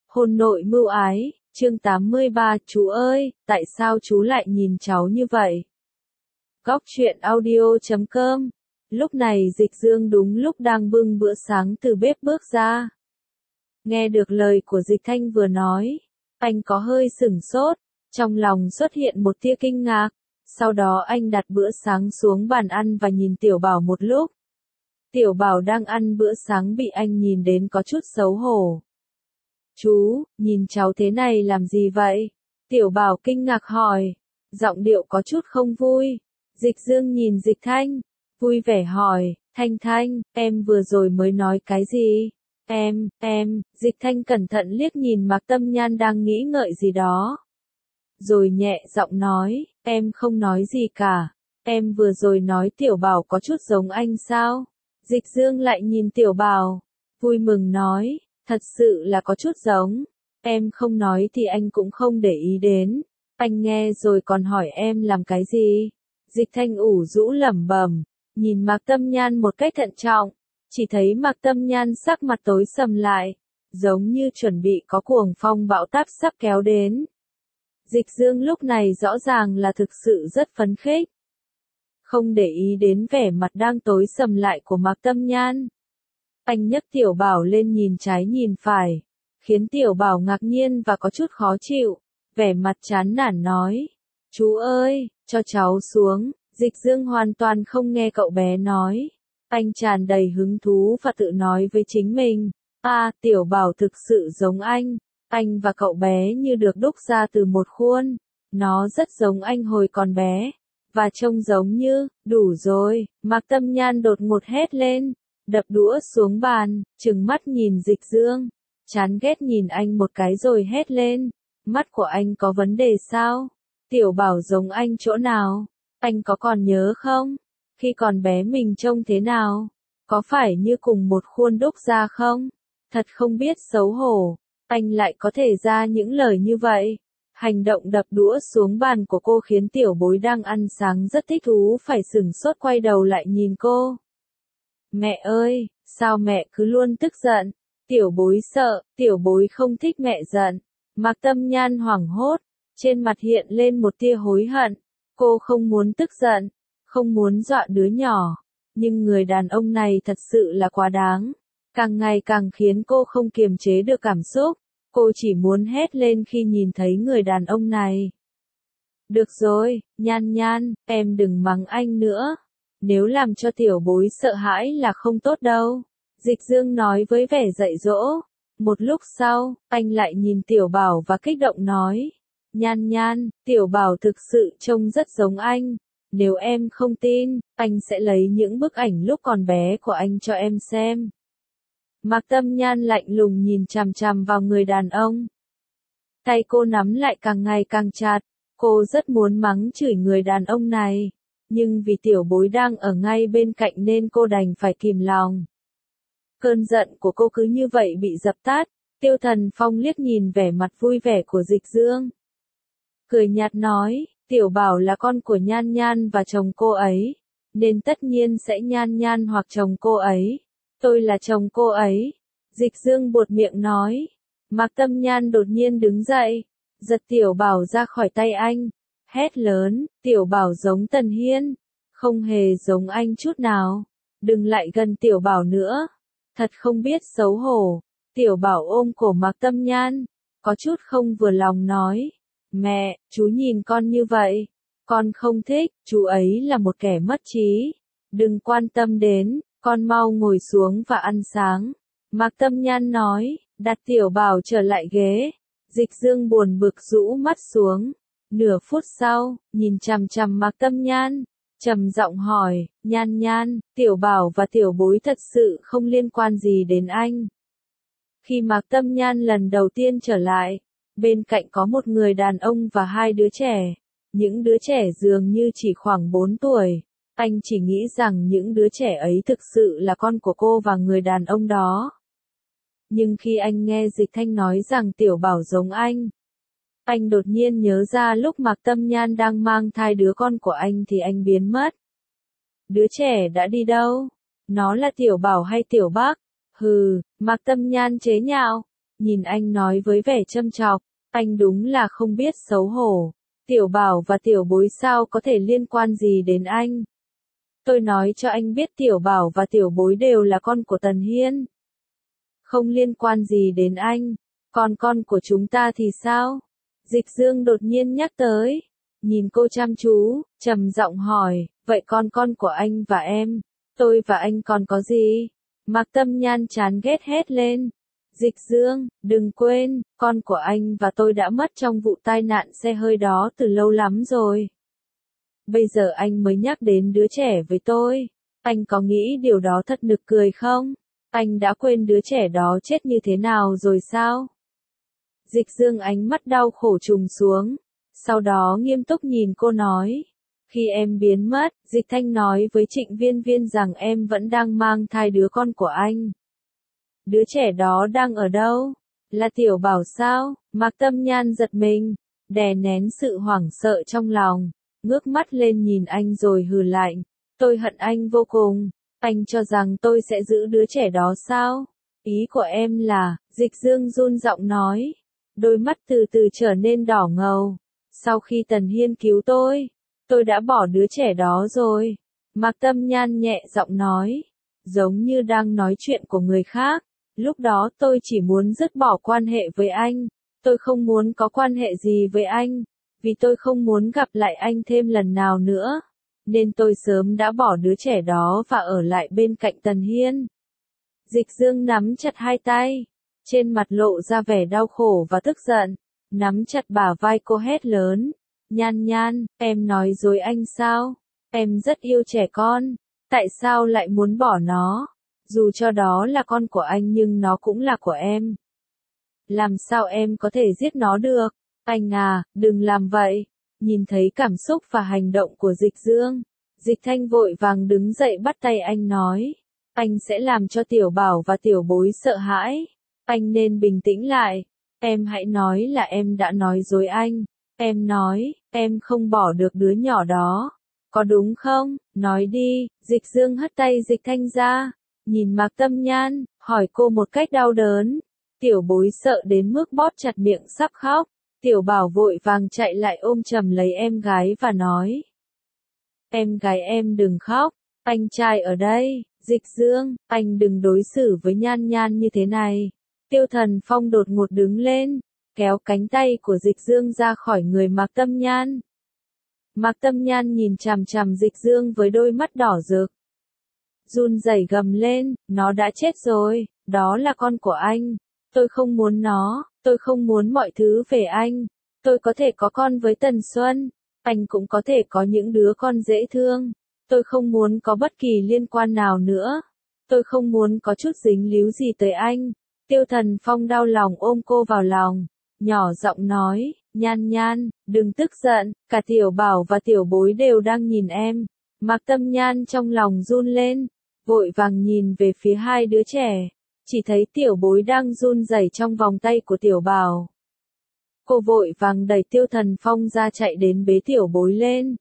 Hôn nội mưu ái, chương 83. Chú ơi, tại sao chú lại nhìn cháu như vậy? Góc truyện audio.com. Lúc này Dịch Dương đúng lúc đang bưng bữa sáng từ bếp bước ra. Nghe được lời của Dịch Thanh vừa nói, anh có hơi sửng sốt, trong lòng xuất hiện một tia kinh ngạc. Sau đó anh đặt bữa sáng xuống bàn ăn và nhìn Tiểu Bảo một lúc. Tiểu Bảo đang ăn bữa sáng bị anh nhìn đến có chút xấu hổ. Chú, nhìn cháu thế này làm gì vậy? Tiểu Bảo kinh ngạc hỏi, giọng điệu có chút không vui. Dịch Dương nhìn Dịch Thanh, vui vẻ hỏi, Thanh, em vừa rồi mới nói cái gì? Dịch Thanh cẩn thận liếc nhìn Mạc Tâm Nhan đang nghĩ ngợi gì đó. Rồi nhẹ giọng nói, em không nói gì cả. Em vừa rồi nói Tiểu Bảo có chút giống anh sao? Dịch Dương lại nhìn Tiểu Bảo, vui mừng nói, thật sự là có chút giống. Em không nói thì anh cũng không để ý đến. Anh nghe rồi còn hỏi em làm cái gì? Dịch Thanh ủ rũ lẩm bẩm, nhìn Mạc Tâm Nhan một cách thận trọng. Chỉ thấy Mạc Tâm Nhan sắc mặt tối sầm lại, giống như chuẩn bị có cuồng phong bão táp sắp kéo đến. Dịch Dương lúc này rõ ràng là thực sự rất phấn khích. Không để ý đến vẻ mặt đang tối sầm lại của Mạc Tâm Nhan. Anh nhấc Tiểu Bảo lên nhìn trái nhìn phải, khiến Tiểu Bảo ngạc nhiên và có chút khó chịu, vẻ mặt chán nản nói, chú ơi, cho cháu xuống. Dịch Dương hoàn toàn không nghe cậu bé nói. Anh tràn đầy hứng thú và tự nói với chính mình, Tiểu Bảo thực sự giống anh và cậu bé như được đúc ra từ một khuôn, nó rất giống anh hồi còn bé, và trông giống như, đủ rồi. Mạc Tâm Nhan đột ngột hét lên, đập đũa xuống bàn, trừng mắt nhìn Dịch Dương, chán ghét nhìn anh một cái rồi hét lên, mắt của anh có vấn đề sao? Tiểu Bảo giống anh chỗ nào? Anh có còn nhớ không? Khi còn bé mình trông thế nào? Có phải như cùng một khuôn đúc ra không? Thật không biết xấu hổ, anh lại có thể ra những lời như vậy. Hành động đập đũa xuống bàn của cô khiến Tiểu Bối đang ăn sáng rất thích thú phải sửng sốt quay đầu lại nhìn cô. Mẹ ơi, sao mẹ cứ luôn tức giận? Tiểu Bối sợ, Tiểu Bối không thích mẹ giận. Mạc Tâm Nhan hoảng hốt, trên mặt hiện lên một tia hối hận. Cô không muốn tức giận, không muốn dọa đứa nhỏ, nhưng người đàn ông này thật sự là quá đáng. Càng ngày càng khiến cô không kiềm chế được cảm xúc. Cô chỉ muốn hét lên khi nhìn thấy người đàn ông này. Được rồi, Nhan, em đừng mắng anh nữa. Nếu làm cho Tiểu Bối sợ hãi là không tốt đâu. Dịch Dương nói với vẻ dạy dỗ. Một lúc sau, anh lại nhìn Tiểu Bảo và kích động nói. Nhan, Tiểu Bảo thực sự trông rất giống anh. Nếu em không tin, anh sẽ lấy những bức ảnh lúc còn bé của anh cho em xem. Mạc Tâm Nhan lạnh lùng nhìn chằm chằm vào người đàn ông. Tay cô nắm lại càng ngày càng chặt, cô rất muốn mắng chửi người đàn ông này, nhưng vì Tiểu Bối đang ở ngay bên cạnh nên cô đành phải kìm lòng. Cơn giận của cô cứ như vậy bị dập tắt. Tiêu Thần Phong liếc nhìn vẻ mặt vui vẻ của Dịch Dương, cười nhạt nói, Tiểu Bảo là con của Nhan và chồng cô ấy, nên tất nhiên sẽ Nhan hoặc chồng cô ấy. Tôi là chồng cô ấy. Dịch Dương buột miệng nói. Mạc Tâm Nhan đột nhiên đứng dậy, giật Tiểu Bảo ra khỏi tay anh, hét lớn, Tiểu Bảo giống Tần Hiên, không hề giống anh chút nào. Đừng lại gần Tiểu Bảo nữa. Thật không biết xấu hổ. Tiểu Bảo ôm cổ Mạc Tâm Nhan, có chút không vừa lòng nói. Mẹ, chú nhìn con như vậy, con không thích, chú ấy là một kẻ mất trí. Đừng quan tâm đến, con mau ngồi xuống và ăn sáng. Mạc Tâm Nhan nói, đặt Tiểu Bảo trở lại ghế. Dịch Dương buồn bực rũ mắt xuống. Nửa phút sau, nhìn chằm chằm Mạc Tâm Nhan, trầm giọng hỏi, Nhan, Tiểu Bảo và Tiểu Bối thật sự không liên quan gì đến anh. Khi Mạc Tâm Nhan lần đầu tiên trở lại, bên cạnh có một người đàn ông và hai đứa trẻ. Những đứa trẻ dường như chỉ khoảng 4 tuổi. Anh chỉ nghĩ rằng những đứa trẻ ấy thực sự là con của cô và người đàn ông đó. Nhưng khi anh nghe Dịch Thanh nói rằng Tiểu Bảo giống anh đột nhiên nhớ ra lúc Mạc Tâm Nhan đang mang thai đứa con của anh thì anh biến mất. Đứa trẻ đã đi đâu? Nó là Tiểu Bảo hay Tiểu Bắc? Hừ, Mạc Tâm Nhan chế nhạo. nhìn anh nói với vẻ châm chọc, anh đúng là không biết xấu hổ. Tiểu Bảo và Tiểu Bối sao có thể liên quan gì đến anh? Tôi nói cho anh biết Tiểu Bảo và Tiểu Bối đều là con của Tần Hiên. Không liên quan gì đến anh. Còn con của chúng ta thì sao? Dịch Dương đột nhiên nhắc tới. Nhìn cô chăm chú, trầm giọng hỏi, vậy con của anh và em, tôi và anh còn có gì? Mạc Tâm Nhan chán ghét hét lên. Dịch Dương, đừng quên, con của anh và tôi đã mất trong vụ tai nạn xe hơi đó từ lâu lắm rồi. Bây giờ anh mới nhắc đến đứa trẻ với tôi. Anh có nghĩ điều đó thật nực cười không? Anh đã quên đứa trẻ đó chết như thế nào rồi sao? Dịch Dương ánh mắt đau khổ trùng xuống. Sau đó nghiêm túc nhìn cô nói. Khi em biến mất, Dịch Thanh nói với Trịnh Viên Viên rằng em vẫn đang mang thai đứa con của anh. Đứa trẻ đó đang ở đâu? Là Tiểu Bảo sao? Mạc Tâm Nhan giật mình, đè nén sự hoảng sợ trong lòng, ngước mắt lên nhìn anh rồi hừ lạnh. Tôi hận anh vô cùng. Anh cho rằng tôi sẽ giữ đứa trẻ đó sao? Ý của em là, Dịch Dương run giọng nói. Đôi mắt từ từ trở nên đỏ ngầu. Sau khi Tần Hiên cứu tôi đã bỏ đứa trẻ đó rồi. Mạc Tâm Nhan nhẹ giọng nói, giống như đang nói chuyện của người khác. Lúc đó tôi chỉ muốn dứt bỏ quan hệ với anh. Tôi không muốn có quan hệ gì với anh. Vì tôi không muốn gặp lại anh thêm lần nào nữa. Nên tôi sớm đã bỏ đứa trẻ đó và ở lại bên cạnh Tần Hiên. Dịch Dương nắm chặt hai tay. Trên mặt lộ ra vẻ đau khổ và tức giận. Nắm chặt bả vai cô hét lớn. Nhan Nhan, em nói dối anh sao? Em rất yêu trẻ con. Tại sao lại muốn bỏ nó? Dù cho đó là con của anh nhưng nó cũng là của em. Làm sao em có thể giết nó được? Anh à, đừng làm vậy. Nhìn thấy cảm xúc và hành động của Dịch Dương, Dịch Thanh vội vàng đứng dậy bắt tay anh nói. Anh sẽ làm cho Tiểu Bảo và Tiểu Bối sợ hãi. Anh nên bình tĩnh lại. Em hãy nói là em đã nói dối anh. Em nói, em không bỏ được đứa nhỏ đó. Có đúng không? Nói đi. Dịch Dương hất tay Dịch Thanh ra. Nhìn Mạc Tâm Nhan, hỏi cô một cách đau đớn. Tiểu Bối sợ đến mức bóp chặt miệng sắp khóc. Tiểu Bảo vội vàng chạy lại ôm chầm lấy em gái và nói. Em gái em đừng khóc, anh trai ở đây. Dịch Dương, anh đừng đối xử với Nhan Nhan như thế này. Tiêu Thần Phong đột ngột đứng lên, kéo cánh tay của Dịch Dương ra khỏi người Mạc Tâm Nhan. Mạc Tâm Nhan nhìn chằm chằm Dịch Dương với đôi mắt đỏ rực. Run rẩy gầm lên, nó đã chết rồi, đó là con của anh. Tôi không muốn nó, tôi không muốn mọi thứ về anh. Tôi có thể có con với Tần Xuân, anh cũng có thể có những đứa con dễ thương. Tôi không muốn có bất kỳ liên quan nào nữa. Tôi không muốn có chút dính líu gì tới anh. Tiêu Thần Phong đau lòng ôm cô vào lòng, nhỏ giọng nói, Nhan Nhan, đừng tức giận, cả Tiểu Bảo và Tiểu Bối đều đang nhìn em. Mạc Tâm Nhan trong lòng run lên, vội vàng nhìn về phía hai đứa trẻ, chỉ thấy Tiểu Bối đang run rẩy trong vòng tay của Tiểu Bảo. Cô vội vàng đẩy Tiêu Thần Phong ra chạy đến bế Tiểu Bối lên.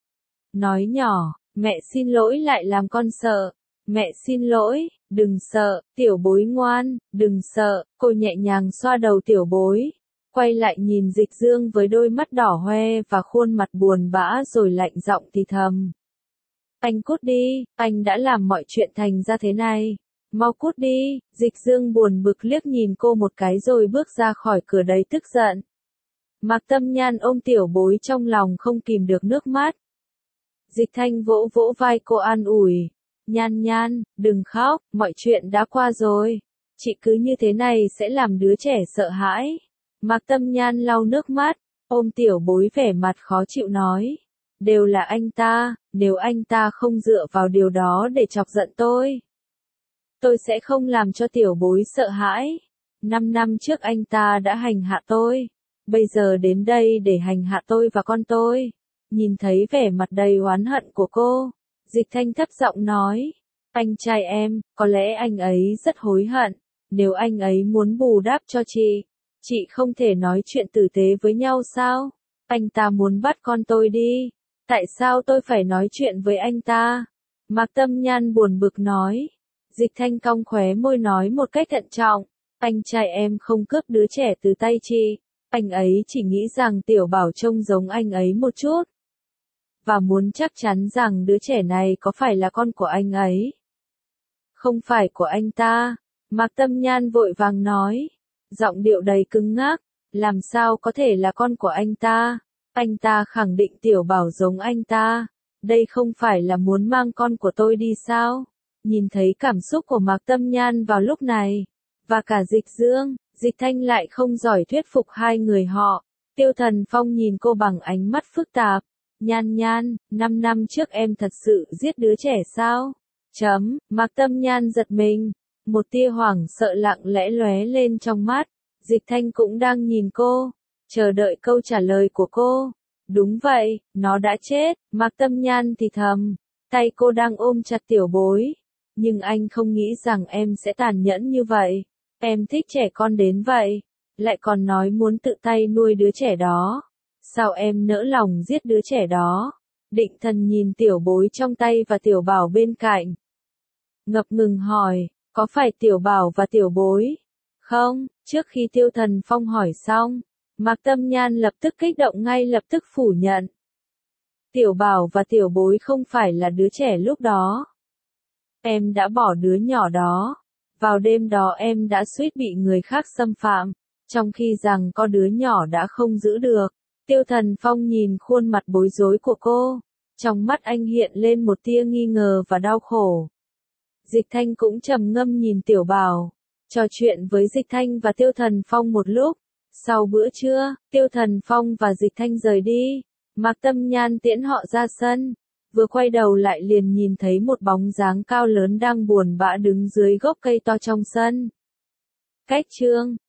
Nói nhỏ, mẹ xin lỗi lại làm con sợ. Mẹ xin lỗi, đừng sợ, Tiểu Bối ngoan, đừng sợ. Cô nhẹ nhàng xoa đầu Tiểu Bối, quay lại nhìn Dịch Dương với đôi mắt đỏ hoe và khuôn mặt buồn bã rồi lạnh giọng thì thầm. Anh cút đi, anh đã làm mọi chuyện thành ra thế này. Mau cút đi. Dịch Dương buồn bực liếc nhìn cô một cái rồi bước ra khỏi cửa đầy tức giận. Mạc Tâm Nhan ôm Tiểu Bối trong lòng không kìm được nước mắt. Dịch Thanh vỗ vỗ vai cô an ủi. Nhan Nhan, đừng khóc, mọi chuyện đã qua rồi. Chị cứ như thế này sẽ làm đứa trẻ sợ hãi. Mạc Tâm Nhan lau nước mắt, ôm Tiểu Bối vẻ mặt khó chịu nói. Đều là anh ta, nếu anh ta không dựa vào điều đó để chọc giận tôi sẽ không làm cho Tiểu Bối sợ hãi. 5 năm trước anh ta đã hành hạ tôi, bây giờ đến đây để hành hạ tôi và con tôi. Nhìn thấy vẻ mặt đầy oán hận của cô, Dịch Thanh thấp giọng nói, anh trai em, có lẽ anh ấy rất hối hận. Nếu anh ấy muốn bù đắp cho chị không thể nói chuyện tử tế với nhau sao? Anh ta muốn bắt con tôi đi. Tại sao tôi phải nói chuyện với anh ta? Mạc Tâm Nhan buồn bực nói. Dịch Thanh cong khóe môi nói một cách thận trọng. Anh trai em không cướp đứa trẻ từ tay chị, anh ấy chỉ nghĩ rằng Tiểu Bảo trông giống anh ấy một chút. Và muốn chắc chắn rằng đứa trẻ này có phải là con của anh ấy. Không phải của anh ta, Mạc Tâm Nhan vội vàng nói, giọng điệu đầy cứng ngắc, làm sao có thể là con của anh ta khẳng định Tiểu Bảo giống anh ta, đây không phải là muốn mang con của tôi đi sao? Nhìn thấy cảm xúc của Mạc Tâm Nhan vào lúc này, và cả Dịch Dương, Dịch Thanh lại không giỏi thuyết phục hai người họ. Tiêu Thần Phong nhìn cô bằng ánh mắt phức tạp. Nhan Nhan, 5 năm trước em thật sự giết đứa trẻ sao? Mạc Tâm Nhan giật mình, một tia hoảng sợ lặng lẽ lóe lên trong mắt. Dịch Thanh cũng đang nhìn cô, chờ đợi câu trả lời của cô. Đúng vậy, nó đã chết, Mạc Tâm Nhan thì thầm, tay cô đang ôm chặt Tiểu Bối. Nhưng anh không nghĩ rằng em sẽ tàn nhẫn như vậy. Em thích trẻ con đến vậy, lại còn nói muốn tự tay nuôi đứa trẻ đó. Sao em nỡ lòng giết đứa trẻ đó? Định Thần nhìn Tiểu Bối trong tay và Tiểu Bảo bên cạnh. Ngập ngừng hỏi, có phải Tiểu Bảo và Tiểu Bối? Không, trước khi Tiêu Thần Phong hỏi xong, Mạc Tâm Nhan lập tức kích động ngay lập tức phủ nhận. Tiểu Bảo và Tiểu Bối không phải là đứa trẻ lúc đó. Em đã bỏ đứa nhỏ đó. Vào đêm đó em đã suýt bị người khác xâm phạm, trong khi rằng có đứa nhỏ đã không giữ được. Tiêu Thần Phong nhìn khuôn mặt bối rối của cô, trong mắt anh hiện lên một tia nghi ngờ và đau khổ. Dịch Thanh cũng trầm ngâm nhìn Tiểu Bảo, trò chuyện với Dịch Thanh và Tiêu Thần Phong một lúc. Sau bữa trưa, Tiêu Thần Phong và Dịch Thanh rời đi, Mạc Tâm Nhan tiễn họ ra sân. Vừa quay đầu lại liền nhìn thấy một bóng dáng cao lớn đang buồn bã đứng dưới gốc cây to trong sân. Cách chương